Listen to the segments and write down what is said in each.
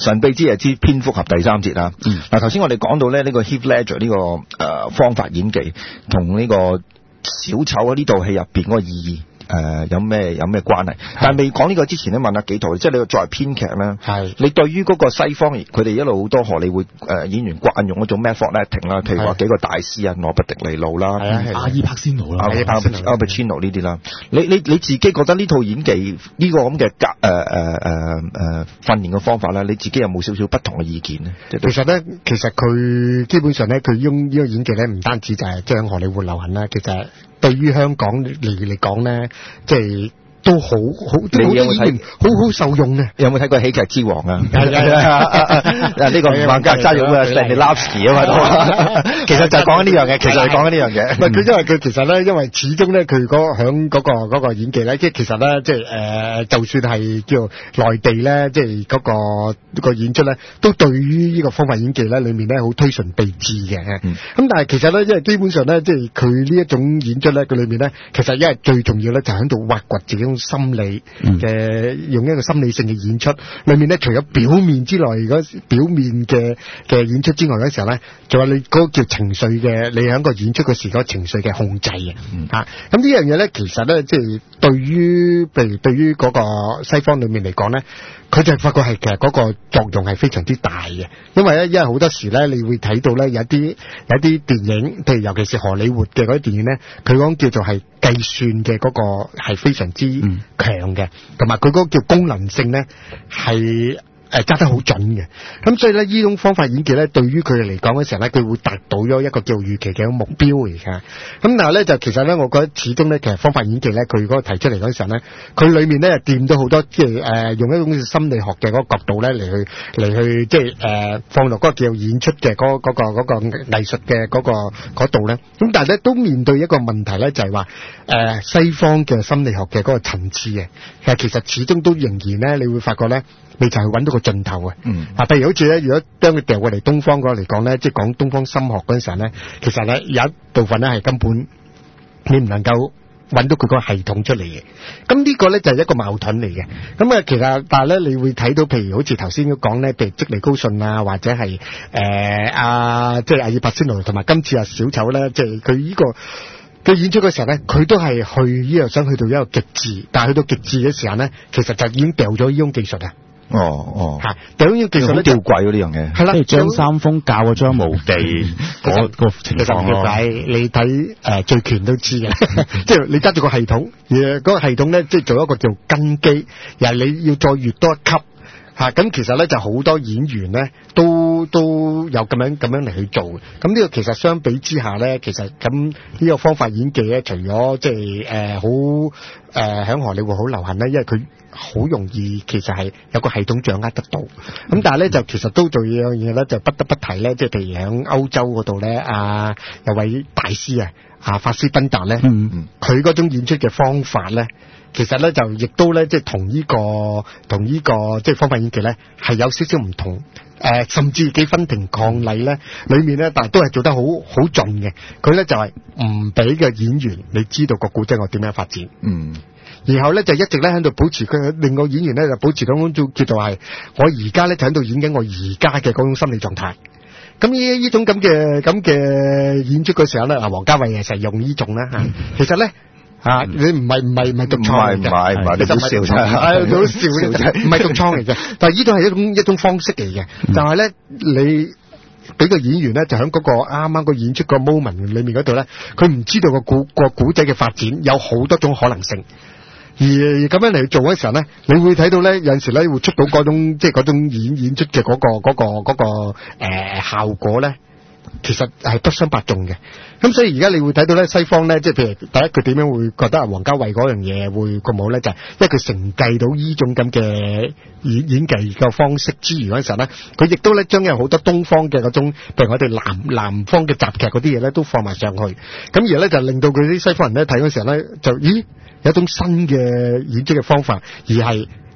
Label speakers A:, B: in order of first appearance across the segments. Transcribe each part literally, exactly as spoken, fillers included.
A: 神秘之夜之蝙蝠俠第三節啊。嗱，頭先我哋講到咧呢個 Heath Ledger 呢個誒方法演技同呢個小丑喺呢套戲入邊嗰個意義。誒、呃、有咩有咩關係？但係未講呢個之前咧，問下幾套，即係你作為編劇咧，係你對於嗰個西方佢哋一路好多荷里活誒演員慣用嗰種 method acting 啦，譬如話幾個大師啊，羅伯迪尼路啦，
B: 阿爾柏仙奴啦，
A: 阿爾柏阿柏仙奴呢啲啦，你你你自己覺得呢套演技呢、呢個咁嘅格誒誒誒誒訓練嘅方法咧，你自己有冇少少不同嘅意見呢？
C: 其實咧，其實佢基本上咧，佢用呢個演技咧，唔單止就係將荷里活流行啦，其實對於香港嚟嚟講咧，即係都好好，
A: 你有冇睇？
C: 好好受用嘅。
A: 有冇睇過《喜劇之王》啊？啊呢個唔係格揸用嘅 Stanislavski 啊嘛，其實就係講緊呢樣嘢，其實係講緊呢樣嘢。
C: 唔係佢因為佢其實咧，因為始終咧，佢嗰響嗰個嗰個演技咧，即係其實咧，即係誒，就算係叫內地咧，即係嗰個個演出咧，都對於呢個方法演技咧，裏面咧好推崇備至嘅。咁但係其實咧，因為基本上咧，即係佢呢一種演出咧，佢裏面咧，其實因為最重要咧，就喺度挖掘自己種心理嘅，用一個心理性嘅演出，裏面咧除咗表面之內嗰表面嘅嘅演出之外嗰時候咧，仲有你嗰個叫情緒嘅，你喺個演出嘅時嗰個情緒嘅控制嘅。嗯啊，咁呢樣嘢咧，其實咧，即係對於譬如對於嗰個西方裏面嚟講咧，佢就發覺係其實嗰個作用係非常之大嘅，因為咧，因為好多時咧，你會睇到咧有啲有啲電影，譬如尤其是荷里活嘅嗰啲電影咧，佢講叫做係計算嘅嗰個係非常之強嘅，同埋佢嗰個叫功能性咧係誒揸得好準嘅，咁所以咧呢種方法演技咧，對於佢哋嚟講嘅時候咧，佢會達到咗一個叫預期嘅目標嚟㗎。咁但係咧就其實咧，我覺得始終咧，其實方法演技咧，佢嗰個提出嚟嗰陣咧，佢裡面咧掂到好多即係誒用一種心理學嘅嗰個角度咧嚟去嚟去即係誒放落嗰個叫演出嘅嗰嗰個嗰個藝術嘅嗰個嗰度咧。咁但係咧都面對一個問題咧，就係話誒西方嘅心理學嘅嗰個層次嘅，其實其實始終都仍然咧，你會發覺咧。你就係揾到個盡頭嘅，嗯，啊，譬如好似咧，如果將佢掉過嚟東方嗰個嚟講咧，即係講東方心學嗰陣時候咧，其實咧有一部分咧係根本你唔能夠揾到佢個系統出嚟嘅，咁呢個咧就係一個矛盾嚟嘅。咁啊，其實但係咧，你會睇到譬如好似頭先講咧，譬如積尼高遜啊，或者係誒阿即係阿爾柏仙奴同埋今次阿小丑咧，即係佢呢個。佢演出嘅時候咧，佢都係去呢個想去到一個極致，但係去到極致嘅時候咧，其實就已經掉咗呢種技術啊。哦哦，嚇掉咗呢種技術咧，
A: 吊詭喎呢樣嘢。
C: 係啦，
B: 張三豐教咗張無忌嗰個情況咯。
C: 你睇誒醉拳都知嘅，即係你揸住個系統，而嗰個系統咧，即係做一個叫根基，又係你要再越多一級。嚇、啊、咁其實咧就好多演員咧都都有咁樣咁樣嚟去做嘅，咁呢個其實相比之下咧，其實咁呢個方法演技咧，除咗即係誒好誒喺荷里活好流行咧，因為佢好容易其實係有個系統掌握得到，咁、嗯、但係咧就其實都做樣嘢咧，就不得不提咧，即係譬如喺歐洲嗰度咧，啊有位大師啊，啊法斯賓達咧，嗯嗯，佢嗰種演出嘅方法咧。其實咧就亦都咧即係同呢個同呢個即係方法演技咧係有少少唔同，誒、呃、甚至幾分庭抗禮咧裏面咧，但係都係做得好好盡嘅。佢咧就係唔俾嘅演員你知道個故仔我點樣發展，嗯，然後咧就一直咧喺度保持佢令個演員咧就保持嗰種叫做係我而家咧就喺度演緊我而家嘅嗰種心理狀態。咁呢呢種咁嘅咁嘅演出嘅時候咧，啊王家衛成日用呢種啦嚇，其實咧。啊！你唔係唔係唔係獨創嚟嘅，唔係唔係你好笑啫，係好笑啫，唔係獨創嚟嘅。但係呢種係一種一種方式嚟嘅，嗯、就係咧你俾個演員咧，就喺嗰個啱啱個演出個 moment 裏面嗰度咧，佢唔知道個古個古仔嘅發展有好多種可能性，而咁樣嚟做嘅時候咧，你會睇到咧有陣時咧會出到嗰種即係嗰種演演出嘅嗰、嗰個嗰、嗰個嗰、嗰個誒、呃、效果咧。其實係不相伯仲嘅，咁所以而家你會睇到咧西方咧，即係譬如第一佢點樣會覺得啊王家衛嗰樣嘢會咁好咧，就係、是、因為佢承繼到呢種咁嘅演演技嘅方式之餘嗰陣時候咧，佢亦都咧將有好多東方嘅嗰種，譬如我哋南南方嘅雜劇嗰啲嘢咧都放埋上去，咁而咧就令到佢啲西方人咧睇嗰時候咧就咦有一種新嘅演出嘅方法，而係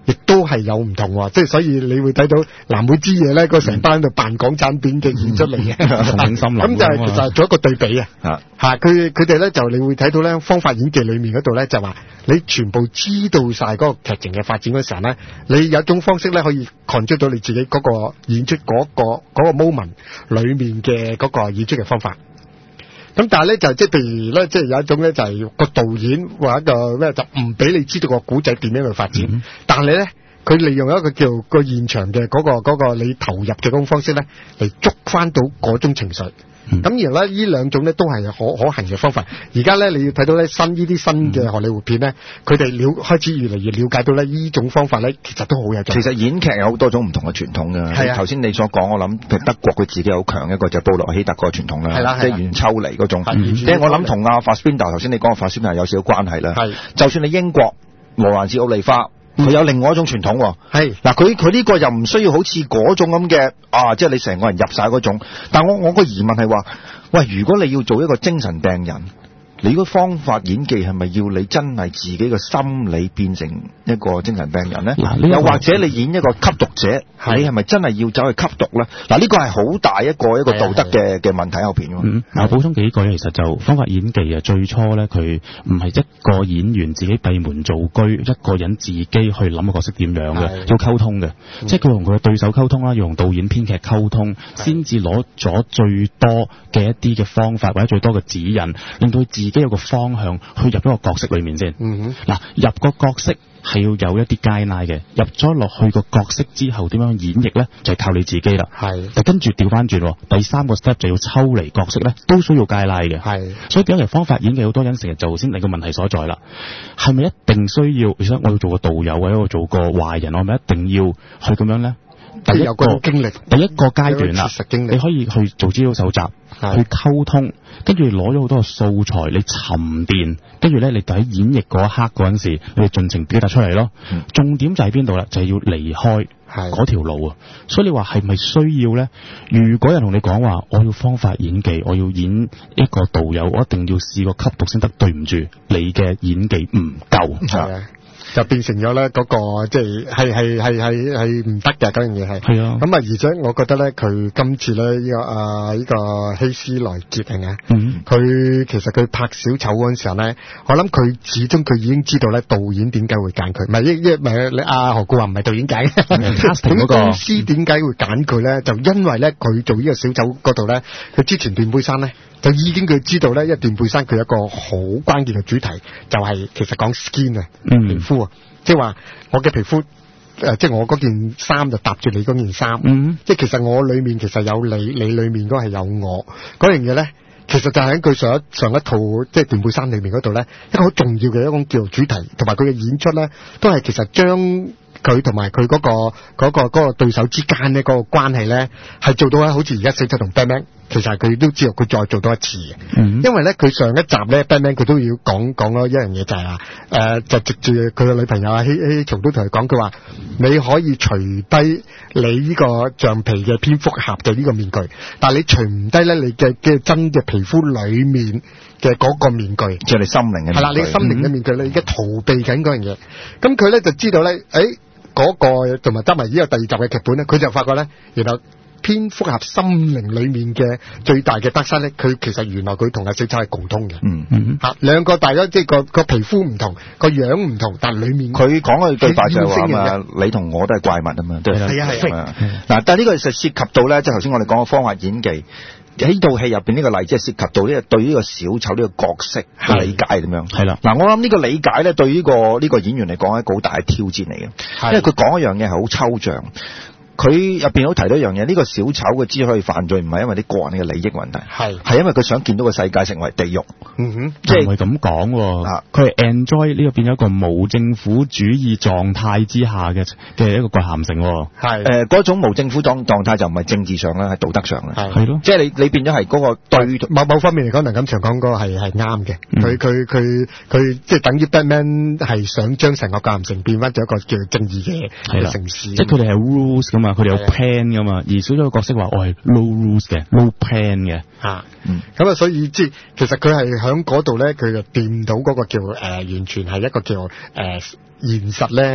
C: 亦都係有唔同喎，即係所以你會睇到藍莓之夜咧，個成班喺度扮港產片嘅演出嚟嘅，
B: 重慶森林
C: 咁就係其實做一個對比啊，
A: 啊
C: 嚇佢佢哋咧就你會睇到咧方法演技裏面嗰度咧就話你全部知道晒嗰個劇情嘅發展嗰時候咧，你有一種方式咧可以 control 到你自己嗰個演出嗰、嗰個嗰、嗰個 moment 裏面嘅嗰個演出嘅方法。咁但係咧就即係譬如咧，即係有一種咧就係個導演或者一個咩就唔俾你知道個古仔點樣去發展，嗯、但係咧佢利用一個叫個現場嘅嗰、嗰個嗰、嗰個你投入嘅嗰種方式咧嚟捉翻到嗰種情緒。咁、嗯、然後咧呢兩種咧都係可可行嘅方法。而家咧你要睇到咧新呢啲新嘅荷里活片咧，佢哋了開始越嚟越了解到咧呢種方法咧，其實都好有用。
A: 其實演劇有好多種唔同嘅傳統㗎。
C: 係啊，
A: 頭先你所講，我諗譬如德國佢自己好強一個就係布洛希特嗰個傳統啦，
C: 係啦，
A: 即係袁秋離嗰種。即係我諗同阿法斯賓達頭先你講嘅法斯賓達有少少關係啦。係，就算你英國羅蘭士奧利花。佢有另外一種傳統喎，係嗱，佢佢呢個又唔需要好似嗰種咁嘅啊，即係你成個人入晒嗰種。但我我個疑問係話，喂，如果你要做一個精神病人，你個方法演技係咪要你真係自己嘅心理變成一個精神病人咧？又或者你演一個吸毒者，你係咪真係要走去吸毒咧？嗱，呢個係好大一個一個道德嘅嘅問題後邊喎。
B: 嗯，我補充幾句，其實就方法演技啊，最初咧佢唔係一個演員自己閉門造車，一個人自己去諗個角色點樣嘅，要溝通嘅，嗯、即係佢同佢嘅對手溝通啦，要同導演編劇溝通，先至攞咗最多嘅一啲嘅方法或者最多嘅指引，令到佢自己有個方向去入咗個角色裏面先。嗯哼，嗱，入個角色係要有一啲 guideline嘅，入咗落去個角色之後點樣演繹咧，就係靠你自己啦。係，但跟住調翻轉，第三個 step 就要抽離角色咧，都需要 guideline嘅。係，所以點解方法演技好多人成日做先，令個問題所在啦。係咪一定需要？其實我要做個導友或者我做個壞人，我係咪一定要去咁樣咧？第一個經歷，第一個階段啦，你可以去做資料搜集，去溝通，跟住攞咗好多嘅素材，你沉澱，跟住咧你喺演繹嗰一刻嗰陣時，你哋盡情表達出嚟咯。嗯、重點就喺邊度啦？就係、是、要離開嗰條路啊！所以你話係咪需要咧？如果有人同你講話，我要方法演技，我要演一個導友，我一定要試過吸毒先得。對唔住，你嘅演技唔夠。係就變成咗咧嗰個即係係係係係係唔得嘅嗰樣嘢係。係啊。咁啊，而且我覺得咧，佢今次咧呢、這個啊呢、這個希斯萊傑係咪啊？嗯。佢其實佢拍小丑嗰陣時候咧，我諗佢始終佢已經知道咧導演點解會揀佢，唔係一一唔係你阿何故話唔係導演揀，咁公司點解會揀佢咧？就因為咧佢做呢個小丑嗰度咧，佢之前斷背山咧。就已經佢知道咧，一段背山佢有一個好關鍵嘅主題，就係、是、其實講 skin 啊、嗯，皮膚啊，即係話我嘅皮膚，誒、呃，即係我嗰件衫就搭住你嗰件衫，嗯，即係其實我裏面其實有你，你裏面嗰係有我，嗰樣嘢咧，其實就係喺佢上一上一套即係斷背山裏面嗰度咧，一個好重要嘅一種叫做主題，同埋佢嘅演出咧，都係其實將佢同埋佢嗰個嗰、嗰個嗰、嗰個對手之間咧嗰個關係咧，係做到咧，好似而家死者同 Batman。其實佢都知道佢再做多一次嘅，嗯、因為咧佢上一集咧 Batman 佢都要講講咗一樣嘢就係、是、話，誒、呃、就藉住佢嘅女朋友啊希希松都同佢講，佢話你可以除低你呢個橡皮嘅蝙蝠俠嘅呢個面具，但係你除唔低咧你嘅嘅真嘅皮膚裏面嘅嗰個面具，即係你心靈嘅面具，係啦，你心靈嘅面具，你而家逃避緊嗰樣嘢，咁佢咧就知道咧，誒、哎、嗰、那個同埋加埋呢個第二集嘅劇本咧，佢就發覺咧，然後。蝙蝠俠心靈裏面嘅最大嘅得失咧，佢其實原來佢同阿小丑係共通嘅。嗯嗯，嚇兩個大家即係個個皮膚唔同，個樣唔同，但係裡面佢講嘅對白就係話啊，你同我都係怪物啊嘛。係啊係啊。嗱，但係呢個就涉及到咧，即係頭先我哋講嘅方法演技喺套戲入邊呢個例子係涉及到呢個對呢個小丑呢個角色嘅理解咁樣。係啦。嗱，我諗呢個理解咧對呢個呢個演員嚟講係一個好大嘅挑戰嚟嘅，因為佢講一樣嘢係好抽象。佢入邊好提到一樣嘢，呢、這個小丑嘅之所以犯罪，唔係因為啲個人嘅利益問題，係係因為佢想見到個世界成為地獄。嗯哼，即係唔係咁講喎。佢係 enjoy 呢個變咗一個無政府主義狀態之下嘅嘅一個葛咸城。係誒嗰種無政府狀狀態就唔係政治上啦，係道德上啦。係係咯，即係你你變咗係嗰個對某某方面嚟講，梁錦祥講嗰個係係啱嘅。佢佢佢佢即係等於 Batman 係想將成個葛咸城變翻咗一個叫做正義嘅嘅城市。即係佢哋係 rules 咁。佢哋有 plan 噶嘛，而小丑嘅角色話我係 no rules 嘅 ，no plan 嘅嚇，嗯，咁啊，所以即係其實佢係喺嗰度咧，佢就掂到嗰個叫誒、呃，完全係一個叫誒、呃、現實咧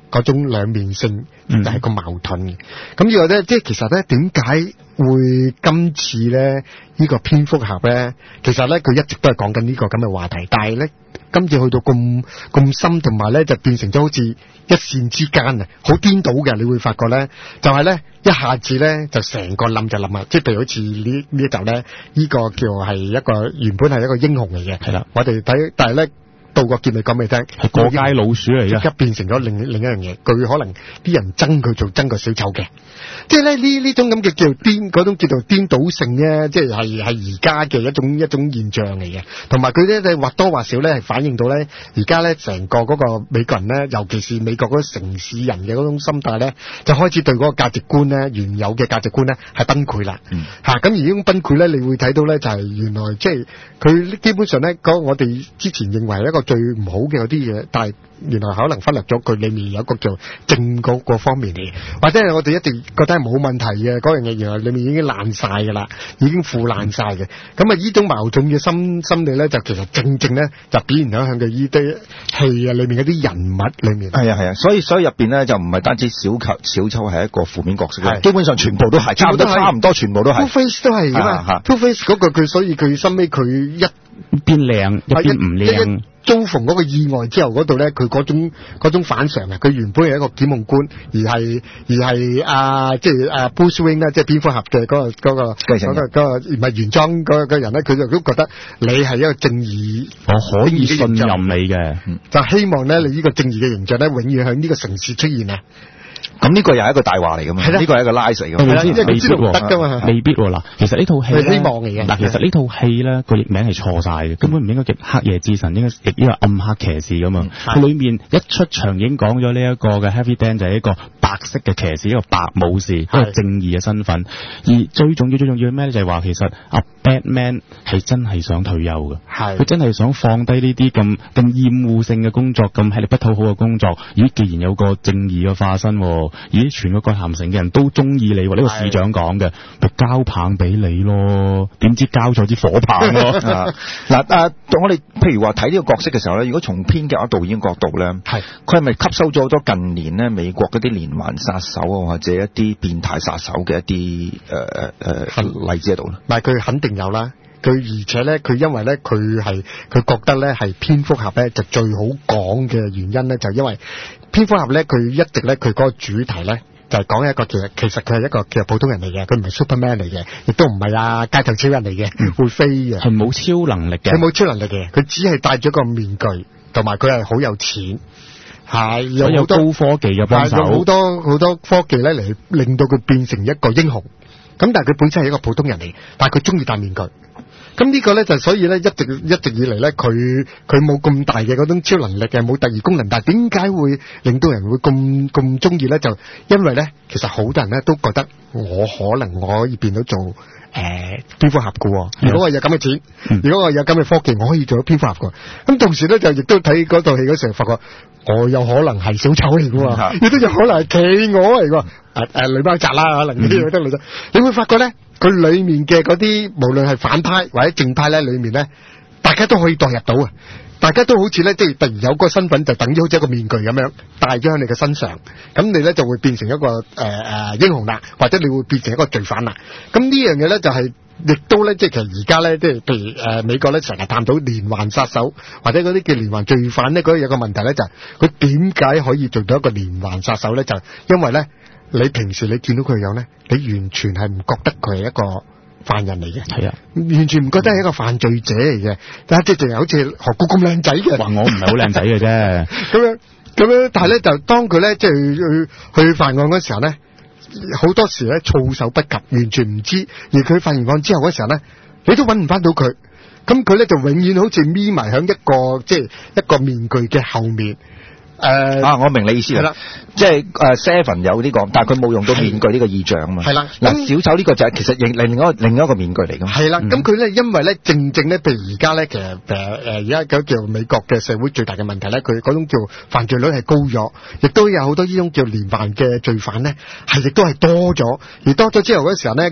C: 嗰種兩面性就係個矛盾嘅。咁呢個咧，即係其實咧，點解會今次咧呢個蝙蝠俠咧，其實咧佢一直都係講緊呢個咁嘅話題，但係咧今次去到咁咁深，同埋咧就變成咗好似一線之間啊，好顛倒嘅。你會發覺咧，就係咧一下子咧就成個冧就冧啊！即係譬如好似呢呢一集咧，呢個叫係一個原本係一個英雄嚟嘅，係啦，我哋睇，但係咧。到個結尾講俾你聽，
B: 係過街老鼠嚟嘅，
C: 即刻變成咗另另一樣嘢。佢可能啲人憎佢做憎個小丑嘅，即係咧呢呢種咁嘅叫顛嗰種叫做顛倒性咧，即係係係而家嘅一種一種現象嚟嘅。同埋佢咧，你或多或少咧係反映到咧，而家咧成個嗰個美國人咧，尤其是美國嗰啲城市人嘅嗰種心態咧，就開始對嗰個價值觀咧，原有嘅價值觀咧係崩潰啦。嗯，嚇咁、啊、而呢種崩潰咧，你會睇到咧就係、是、原來即係佢基本上咧嗰我哋之前認為一個最唔好嘅嗰啲嘢，但係原來可能忽略咗佢裏面有一個叫正嗰個方面嚟嘅，或者係我哋一直覺得係冇問題嘅嗰樣嘢，原來裏面已經爛晒㗎啦，已經腐爛晒嘅。咁啊，呢種矛盾嘅心心理咧，就其實正正咧就表現咗向佢呢啲戲啊裏面嗰啲人物裏面。係啊係啊，所以所以入邊咧就唔係單止小丑小丑係一個負面角色嘅，基本上全部都係，差唔多差唔多全部都係。Two Face 都係㗎嘛 ，Two Face 嗰個佢，所以佢收尾佢一
B: 邊靚一邊唔靚。
C: 遭逢嗰個意外之後嗰度咧，佢嗰種嗰種反常啊！佢原本係一個檢控官，而係而係啊，即係啊 Bruce Wayne 啦，即係蝙蝠俠嘅嗰個嗰個嗰個嗰個唔係原裝嗰個人咧，佢就都覺得你係一個正義，
B: 我可以信任你嘅，
C: 就希望咧你呢個正義嘅形象咧，永遠喺呢個城市出現啊！
A: 咁呢個又係一個大話嚟噶嘛？呢個係一個拉嚟㗎嘛？
C: 即係佢知道唔得㗎嘛？
B: 未必喎嗱，其實呢套戲
C: 係希望嚟嘅。
B: 嗱，其實呢套戲咧個譯名係錯晒嘅，根本唔應該譯黑夜之神，應該譯呢個暗黑騎士㗎嘛。佢裏面一出場已經講咗呢一個嘅 Harvey Dent 就係一個白色嘅騎士，一個白武士，一個正義嘅身份。而最重要最重要咩咧？就係話其實阿 Batman 係真係想退休嘅，佢真係想放低呢啲咁咁厭惡性嘅工作，咁吃力不討好嘅工作。咦，既然有個正義嘅化身，咦，全個葛咸城嘅人都中意你喎，呢、這個市長講嘅，咪交棒俾你咯，點知交咗支火棒咯。
A: 嗱啊，我哋譬如話睇呢個角色嘅時候咧，如果從編劇或者導演角度咧，係佢係咪吸收咗好多近年咧美國嗰啲連環殺手啊，或者一啲變態殺手嘅一啲誒誒例子喺度咧？唔係，佢肯定有啦。佢而且咧，佢因為咧，佢係佢覺得咧係蝙蝠俠咧就最好講嘅原因咧，就因為蝙蝠俠咧佢一直咧佢嗰個主題咧就係、是、講一個其實其實佢係一個其實普通人嚟嘅，佢唔係 Superman 嚟嘅，亦都唔係啊街頭超人嚟嘅，嗯、會飛嘅，
B: 係冇超能力嘅，
C: 佢冇超能力嘅，佢只係戴咗個面具，同埋佢係好有錢，係有好多
B: 高科技嘅幫手，
C: 有好多好多科技咧嚟令到佢變成一個英雄。咁但係佢本身係一個普通人嚟，但係佢中意戴面具。咁呢個咧就所以咧一直一直以嚟咧佢佢冇咁大嘅嗰種超能力嘅，冇特異功能，但係點解會令到人會咁咁中意咧？就因為咧其實好多人咧都覺得我可能我可以變到做誒蝙蝠俠嘅。如果我有咁嘅錢，嗯、如果我有咁嘅科技，我可以做到蝙蝠俠嘅。咁同時咧就亦都睇嗰套戲嗰時候發覺我有可能係小丑嚟嘅，亦都有可能係企鵝嚟嘅。誒誒女包紮啦，可能呢啲都女仔，你會發覺咧，佢裏面嘅嗰啲無論係反派或者正派咧，裏面咧，大家都可以代入到啊！大家都好似咧，即係突然有個身份，就等於好似一個面具咁樣戴咗喺你嘅身上，咁你咧就會變成一個誒誒、呃、英雄啦，或者你會變成一個罪犯啦。咁呢樣嘢咧就係、是。亦都咧，即係其實而家咧，即係譬如誒、呃、美國咧，成日探討連環殺手或者嗰啲叫連環罪犯咧，嗰啲有個問題咧，就係佢點解可以做到一個連環殺手咧？就係、因為咧，你平時你見到佢樣咧，你完全係唔覺得佢係一個犯人嚟嘅，係啊，完全唔覺得係一個犯罪者嚟嘅，但係即係淨係好似何故咁靚仔嘅，
B: 話我唔係好靚仔嘅啫，
C: 咁樣咁樣，但係咧就當佢咧即係去去犯案嗰時候咧。好多時咧措手不及，完全唔知，而佢犯完案之後嗰時候咧，你都揾唔翻到佢，咁佢咧就永遠好似眯埋響一個即係一個面具嘅後面。誒、呃、
A: 啊！我明你意思啦，即係誒 Seven 有呢、這個，但係佢冇用到面具呢個意象啊嘛。係啦，嗱小丑呢個就係其實另另一個另一個面具嚟㗎嘛。係啦，咁佢咧因為咧正正咧，譬如而家咧其實誒誒而家嗰叫美國嘅社會最大嘅問題咧，佢嗰種叫犯罪率係高咗，亦都有好多呢種叫連環嘅罪犯咧係亦都係多咗，而多咗之後嗰時候咧，佢第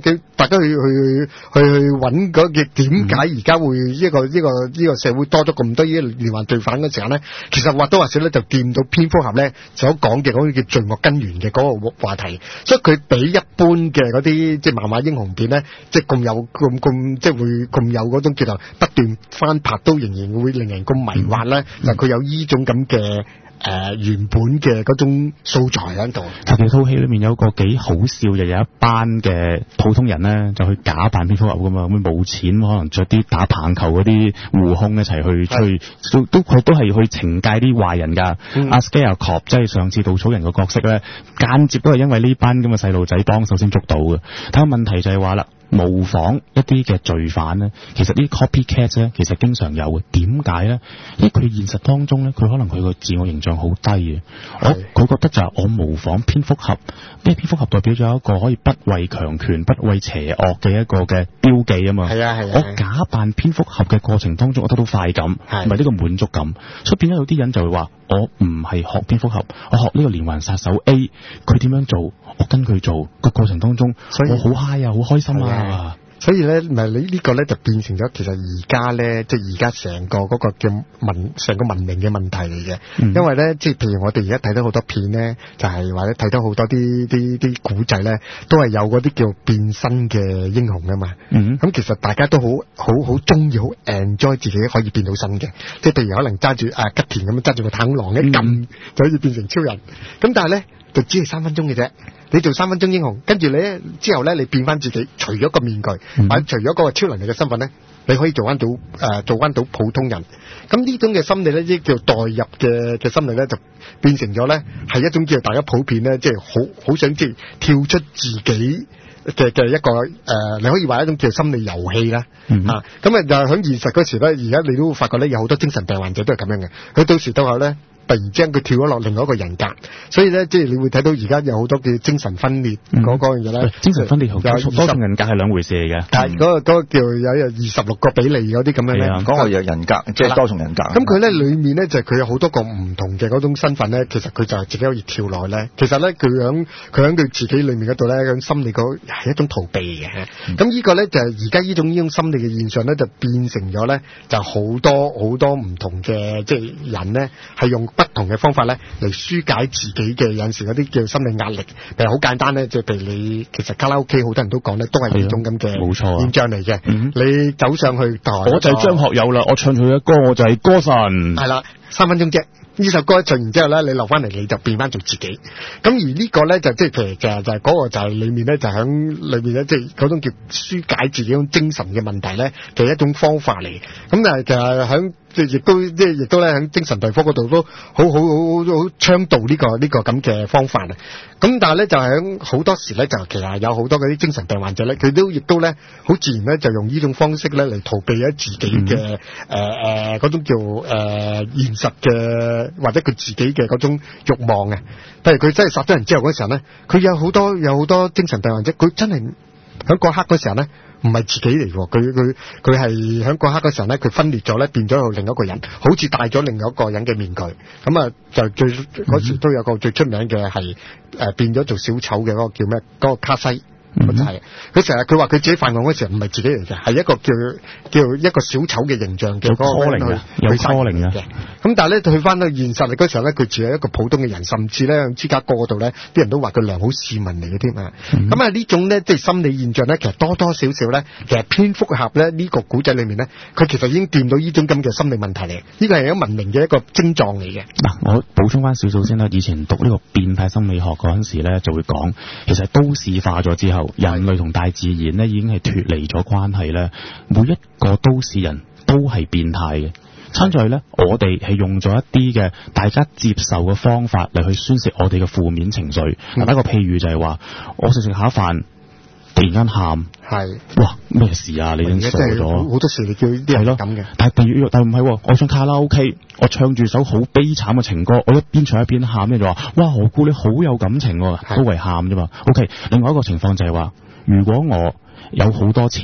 C: 大家去去去去揾嗰嘅點解而家會一個呢個呢個社會多咗咁多呢啲連環罪犯嘅時候咧，其實或多或少咧就掂到蝙蝠俠咧所講嘅嗰個叫罪惡根源嘅嗰個話題，所以佢比一般嘅嗰啲即係漫畫英雄片咧，即係咁有咁咁即係會咁有嗰種叫做不斷翻拍都仍然會令人咁迷幻咧，就佢有呢種咁嘅。誒、呃、原本嘅嗰種素材喺度。
B: 特別套戲裏面有個幾好笑嘅，有一班嘅普通人咧就去假扮蝙蝠俠噶嘛，咁冇錢可能着啲打棒球嗰啲護胸一齊去出去，都都佢都係去懲戒啲壞人㗎。阿 Scarecrow 即係上次稻草人個角色咧，間接都係因為呢班咁嘅細路仔幫手先捉到嘅。但係問題就係話啦，模仿一啲嘅罪犯咧，其實啲 copycat 咧，其實經常有嘅。點解咧？因為佢現實當中咧，佢可能佢個自我形象好低嘅。我佢覺得就係我模仿蝙蝠俠，因為蝙蝠俠代表咗一個可以不畏強權、不畏邪惡嘅一個嘅標記啊嘛。係啊係啊。我假扮蝙蝠俠嘅過程當中，我得到快感，唔係呢個滿足感，所以變咗有啲人就會話：我唔係學蝙蝠俠，我學呢個連環殺手 A，佢點樣做，我跟佢做個過程當中，我好 high 啊，好開心啊！
C: 所以咧，咪你呢個咧就變成咗，其實而家咧，即係而家成個嗰個叫文，成個文明嘅問題嚟嘅。嗯、因為咧，即係譬如我哋而家睇到好多片咧，就係、是、或者睇到好多啲啲啲古仔咧，都係有嗰啲叫變身嘅英雄啊嘛。咁、嗯、其實大家都好好好中意，好 enjoy 自己可以變到身嘅。即係譬如可能揸住啊吉田咁樣揸住個螳螂一撳、嗯、就可以變成超人。咁但係咧，就只係三分鐘嘅啫。你做三分鐘英雄，跟住你咧之後咧，你變翻自己，除咗個面具，嗯、或者除咗嗰個超能力嘅身份咧，你可以做翻到誒、呃，做翻到普通人。咁呢種嘅心理咧，即叫代入嘅嘅心理咧，就變成咗咧係一種叫大家普遍咧，即係好好想即係跳出自己嘅嘅一個誒、呃，你可以話一種叫心理遊戲啦。嗯、啊，咁啊就喺現實嗰時咧，而家你都會發覺咧，有好多精神病患者都係咁樣嘅，佢到時到後咧。突然之間佢跳咗落另外一個人格，所以咧即係你會睇到而家有好多嘅精神分裂嗰嗰樣嘢咧。精神分裂同多重人格係兩回事嚟嘅。但係嗰個嗰個叫有有二十六個比例嗰啲咁樣咧，
A: 講個有人格，即係多重人格。
C: 咁佢咧裡面咧就係佢有好多個唔同嘅嗰種身份咧，其實佢就係自己可以跳落咧。其實咧佢響佢響佢自己裡面嗰度咧，響心理嗰係一種逃避嘅。咁、嗯、呢個咧就係而家呢種呢種心理嘅現象咧，就變成咗咧就好多好多唔同嘅即係人咧係用不同嘅方法咧嚟紓解自己嘅有陣時嗰啲叫心理壓力，譬如好簡單咧，就譬如你其實卡拉 OK 好多人都講咧，都係呢種咁嘅冇錯現象嚟嘅。嗯、你走上去台，
B: 我就係張學友啦，我唱佢嘅歌，我就係歌神。
C: 係啦，三分鐘啫。呢首歌唱完之後咧，你留翻嚟你就變翻做自己。咁而呢個咧就即係譬如就係就係嗰個就係裏面咧就喺裏面咧即係嗰種叫紓解自己種精神嘅問題咧嘅一種方法嚟。咁但係其實喺即係亦都即係亦都咧喺精神病科嗰度都好好好好倡導呢個呢個咁嘅方法啊。咁但係咧就喺好多時咧就其實有好多嗰啲精神病患者咧，佢都亦都咧好自然咧就用呢種方式咧嚟逃避咗自己嘅誒誒嗰種叫誒、呃、現實嘅或者佢自己嘅嗰種慾望嘅。譬如佢真係殺咗人之後嗰時候咧，佢有好多有好多精神病患者，佢真係喺嗰刻嗰時候咧。唔係自己嚟喎，佢佢佢係喺嗰刻嗰時候咧，佢分裂咗咧，變咗做另一個人，好似戴咗另一個人嘅面具。咁啊，就最嗰時都有個最出名嘅係誒變咗做小丑嘅嗰個叫咩？嗰個卡西。就係佢成日佢話佢自己犯案嗰時候唔係自己嚟嘅，係一個叫叫一個小丑嘅形象嘅嗰個人去
B: 有 calling 嘅。
C: 咁但係咧去翻到現實嚟嗰時候咧，佢只係一個普通嘅人，甚至咧喺芝加哥嗰度咧，啲人都話佢良好市民嚟嘅添啊。咁啊呢種咧即係心理現象咧，其實多多少少咧，其實蝙蝠俠咧呢個古仔裏面咧，佢其實已經掂到呢種咁嘅心理問題嚟。呢個係一個文明嘅一個症狀嚟嘅。
B: 嗱，我補充翻少少先啦。以前讀呢個變態心理學嗰陣時咧，就會講其實都市化咗之後。人類同大自然咧已經係脫離咗關係咧，每一個都市人都係變態嘅。參在咧，我哋係用咗一啲嘅大家接受嘅方法嚟去宣泄我哋嘅負面情緒。打、嗯、一個譬如就係話，我食食下飯，突然間喊，係哇咩事啊？你已經傻咗。好
C: 多時你叫啲人咁嘅，
B: 但係譬如但係唔係，我唱卡拉 OK，我唱住首好悲慘嘅情歌，我一邊唱一邊喊咧就話，哇何故你好有感情喎，都為喊啫嘛。OK，另外一個情況就係話。如果我有好多錢，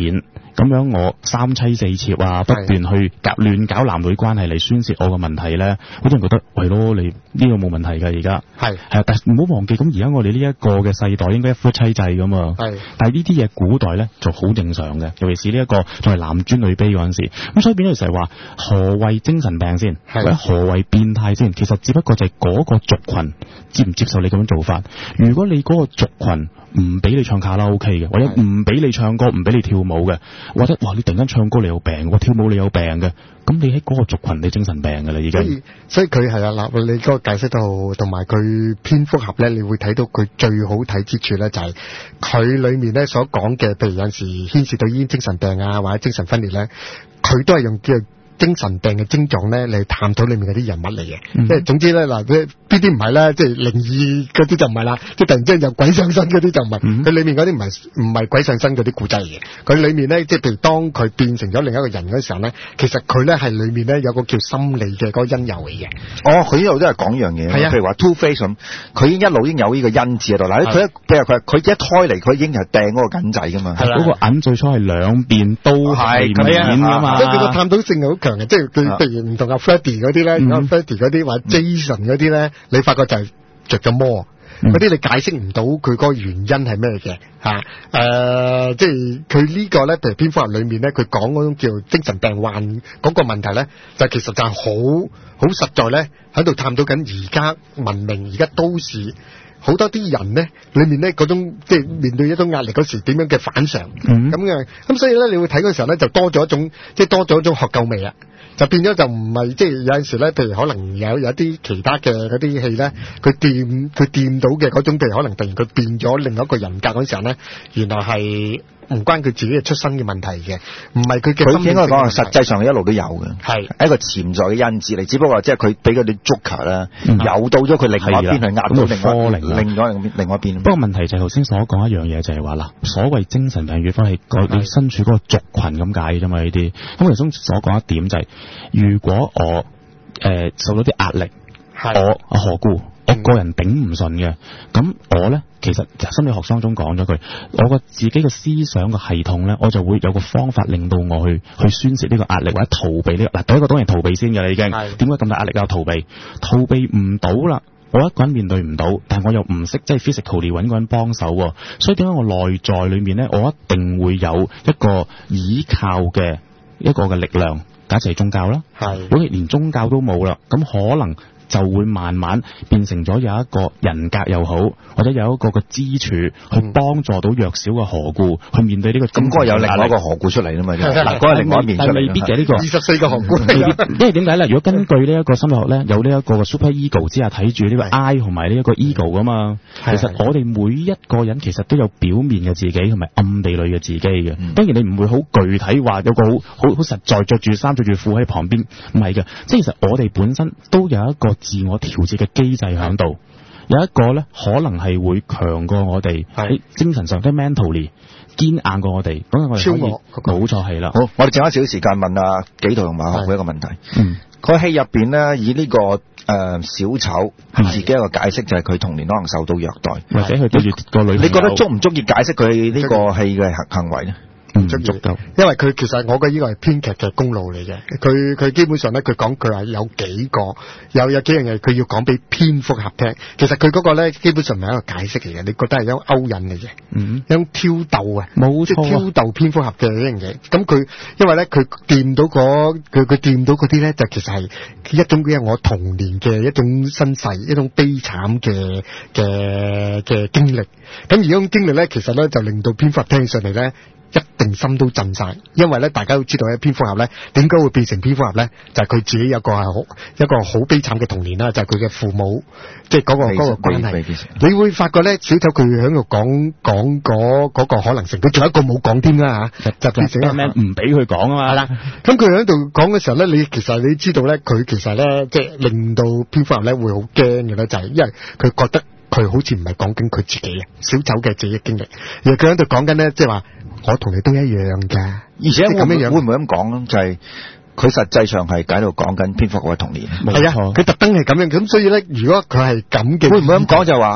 B: 咁樣我三妻四妾啊，不斷去搞亂搞男女關係嚟宣泄我嘅問題咧，好多人覺得喂咯，你呢個冇問題㗎而家。係係啊，但係唔好忘記，咁而家我哋呢一個嘅世代應該一夫妻制㗎嘛。係，但係呢啲嘢古代咧就好正常嘅，尤其是呢一個仲係男尊女卑嗰陣時。咁所以變咗就係話何謂精神病先，或者何謂變態先？其實只不過就係嗰個族群接唔接受你咁樣做法。如果你嗰個族群唔俾你唱卡拉 OK 嘅，或者唔俾你唱歌，唔俾你跳舞嘅，或者哇你突然間唱歌你有病，跳舞你有病嘅，咁你喺嗰個族群你精神病㗎啦已經。所以
C: 所以佢係啊嗱，你嗰個解釋得好，同埋佢蝙蝠俠咧，你會睇到佢最好睇之處咧，就係佢裏面咧所講嘅，譬如有陣時牽涉到依啲精神病啊，或者精神分裂咧，佢都係用叫精神病嘅症狀咧嚟探討裏面嗰啲人物嚟嘅，即、嗯、係總之咧嗱，邊啲唔係啦，即係靈異嗰啲就唔係啦，即係突然之間有鬼上身嗰啲就唔係，佢、嗯、裏面嗰啲唔係唔係鬼上身嗰啲故仔嚟嘅，佢裏面咧即係譬如當佢變成咗另一個人嗰時候咧，其實佢咧係裏面咧有個叫心理嘅嗰個因由嚟嘅。哦，佢呢度都係講一樣嘢，譬如話 Two Face 咁，佢已經一路已經有呢個因字喺度。嗱，佢一譬如佢佢一胎嚟，佢已經係掟嗰個銀仔噶嘛。係啦，嗰、那個銀最初係兩邊都係面噶嘛。即係佢個探討性係好強嘅，即係佢譬如唔同阿 Freddy 嗰啲咧，如果 Freddy 嗰啲或者 Jason 嗰啲咧，你發覺就係着咗魔。嗰、嗯、啲你解釋唔到佢嗰個原因係咩嘅嚇？誒，即係佢呢個咧，譬如蝙蝠俠裏面咧，佢講嗰種叫精神病患嗰個問題咧，就其實就係好好實在咧，喺度探討緊而家文明、而家都市好多啲人咧，裏面咧嗰種即係面對一種壓力嗰時點樣嘅反常咁嘅，咁、嗯、所以咧，你會睇嗰時候咧，就多咗一種即係多咗一種學究味啊！就變咗就唔係即係有陣時咧，譬如可能有有啲其他嘅嗰啲戲咧，佢掂佢掂到嘅嗰種，譬如可能突然佢變咗另一個人格嗰時候咧，原來係唔關佢自己嘅出身嘅問題嘅，唔係佢嘅。佢應該講實際上一路都有嘅，係一個潛在嘅因子嚟，只不過即係佢俾嗰啲 Joker 啦，誘到咗佢另外一邊去壓到另外另外另外一邊。不過問題就係頭先所講一樣嘢，就係話嗱，所謂精神病與否係你身處嗰個族群咁解啫嘛，呢啲。咁頭先所講一點就係、是，如果我誒、呃、受到啲壓力，我我何故？我個人頂唔順嘅，咁我咧其實心理學當中講咗句，我個自己嘅思想嘅系統咧，我就會有個方法令到我去去宣泄呢個壓力或者逃避呢、這個。嗱，第一個當然逃避先嘅啦，已經。點解咁大壓力啊？逃避，逃避唔到啦，我一個人面對唔到，但係我又唔識即係 physically 揾個人幫手，所以點解我內在裏面咧，我一定會有一個依靠嘅一個嘅力量，假設係宗教啦，係，如果連宗教都冇啦，咁可能就會慢慢變成咗有一個人格又好，或者有一個嘅支柱去幫助到弱小嘅何故去面對呢個。咁嗰個有另外一個何故出嚟啦嘛，嗱，嗰個另外一面出嚟。但未必嘅呢個二十四個何故，因為點解咧？如果根據呢一個心理學咧，有呢一個 super ego 之下睇住呢個 I 同埋呢一個 ego 噶嘛。其實我哋每一個人其實都有表面嘅自己同埋暗地裏嘅自己嘅。嗯、當然你唔會好具體話有個好好好實在着住衫着住褲喺旁邊，唔係嘅。即係其實我哋本身都有一個自我調節嘅機制喺度，有一個咧可能係會強過我哋喺精神上，即係 mentally 堅硬過我哋，咁我哋可以冇錯係啦。好，我哋剩翻少少時間問阿紀陶同馬學會一個問題。嗯，個戲入邊咧以呢、這個誒、呃、小丑自己一個解釋就係佢童年可能受到虐待，或者佢對住個女，你覺得足唔足以解釋佢呢個戲嘅行行為咧？唔足夠，因為佢其實我覺得呢個係編劇嘅功勞嚟嘅。佢佢基本上咧，佢講佢話有幾個有有幾樣嘢，佢要講俾蝙蝠俠聽。其實佢嗰個咧，基本上唔係一個解釋嚟嘅，你覺得係一種勾引嚟嘅，嗯，一種挑逗啊，冇錯，即係挑逗蝙蝠俠嘅一樣嘢。咁佢因為咧，佢掂到嗰佢佢掂到嗰啲咧，就其實係一種嘅我童年嘅一種身世，一種悲慘嘅嘅嘅經歷。咁而呢種經歷咧，其實咧就令到蝙蝠俠聽起上嚟咧，一定心都震晒，因為咧大家都知道咧，蝙蝠俠咧點解會變成蝙蝠俠咧？就係、是、佢自己有個係好一個好悲慘嘅童年啦，就係佢嘅父母，即係嗰個嗰、那個關係。你會發覺咧，小丑佢喺度講講嗰嗰個可能性，佢仲有一個冇講添啦嚇，就變成咩唔俾佢講啊嘛。係啦，咁佢喺度講嘅時候咧，你其實你知道咧，佢其實咧即係令到蝙蝠俠咧會好驚嘅咧，就係、是、因為佢覺得佢好似唔係講緊佢自己嘅小丑嘅自己經歷，而佢喺度講緊咧，即係話。我同你都一樣㗎，而且咁樣樣會唔會咁講咧？就係、是、佢實際上係喺度講緊蝙蝠俠嘅童年。係啊，佢特登係咁樣，咁所以咧，如果佢係咁嘅，會唔會咁講就話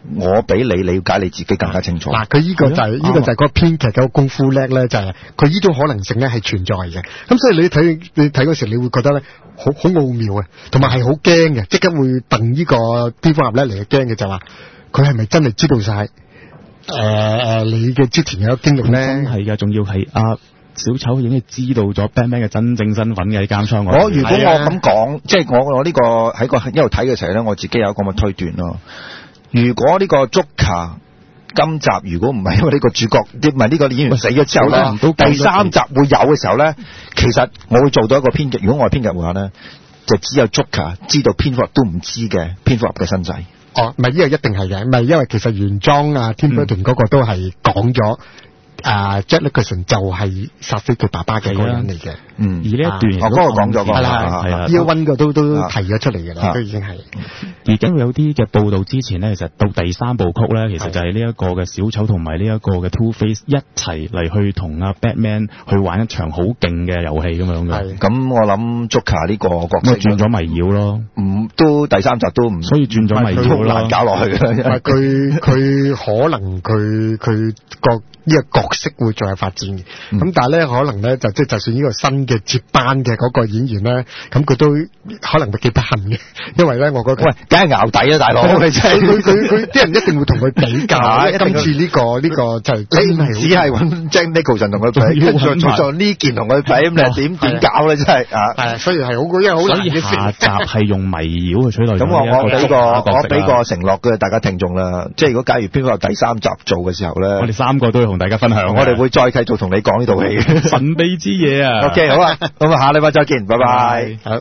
A: 我比你理解你自己更加清楚。
C: 嗱，佢呢個就係、是、呢、這個就係個編劇嘅功夫叻咧，就係佢呢種可能性咧係存在嘅。咁所以你睇你睇嗰時，你會覺得咧好好奧妙嘅，同埋係好驚嘅，即刻會戥呢個蝙蝠俠咧嚟驚嘅，就話佢係咪真係知道晒誒誒你嘅之前嘅經歷咧？
B: 真係㗎，仲要係啊！小丑已經知道咗 Batman 嘅真正身份嘅喺監倉。
A: 我如果我咁講，即係我我呢個喺個一路睇嘅時候咧，我自己有一個咁嘅推斷咯。如果呢個 Joker 今集如果唔係因為呢個主角，唔係呢個演員死咗之後咧，第三集會有嘅時候咧，其實我會做到一個編劇。如果我係編劇嘅話咧，就只有 Joker 知道蝙蝠俠都唔知嘅蝙蝠俠嘅身世。
C: 哦，唔係呢個一定係嘅，唔係因為其實原裝啊 Tim Burton 嗰個都係講咗。啊、uh, ，Jack Nicholson 就係殺死佢爸爸嘅嗰個人嚟嘅，
A: 嗯，
B: 而呢一段我
A: 嗰個講咗個，
B: 係啦，係啊，
C: 呢個温個都都提咗出嚟嘅啦，都已經係。
B: 而家有啲嘅報道之前咧，其實到第三部曲咧，其實就係呢一個嘅小丑同埋呢一個嘅 Two Face 一齊嚟去同阿 Batman 去玩一場好勁嘅遊戲咁樣嘅。
A: 咁我諗 Joker 呢個角色
B: 轉咗迷妖咯，
A: 唔都第三集都唔，
B: 所以轉咗迷妖啦，
A: 難搞落去嘅。
C: 佢佢可能佢佢個。呢、這個角色會再有發展嘅，咁、嗯、但係咧可能咧就即係就算呢個新嘅接班嘅嗰個演員咧，咁佢都可能會幾不幸嘅，因為咧我覺得
A: 喂，梗係淆底啊大佬，
C: 佢佢佢佢啲人一定會同佢比較，因為今次呢、這個呢、這個就係
A: 你唔只係揾 Jack Nicholson 同佢比，跟住再做呢件同佢比，咁你點點搞咧真係啊？
C: 係，所以係好，因為好難嘅。
B: 下集係用迷妖去取代。
A: 咁我我俾個我俾個承諾嘅大家聽眾啦，即係如果假如蝙蝠俠第三集做嘅時候咧，
B: 我哋三個都要同大家分享。
A: 我哋會再繼續同你講呢套戲
B: 神秘之夜啊！
A: OK， 好啊，咁啊，下禮拜再見，拜拜。
C: 好。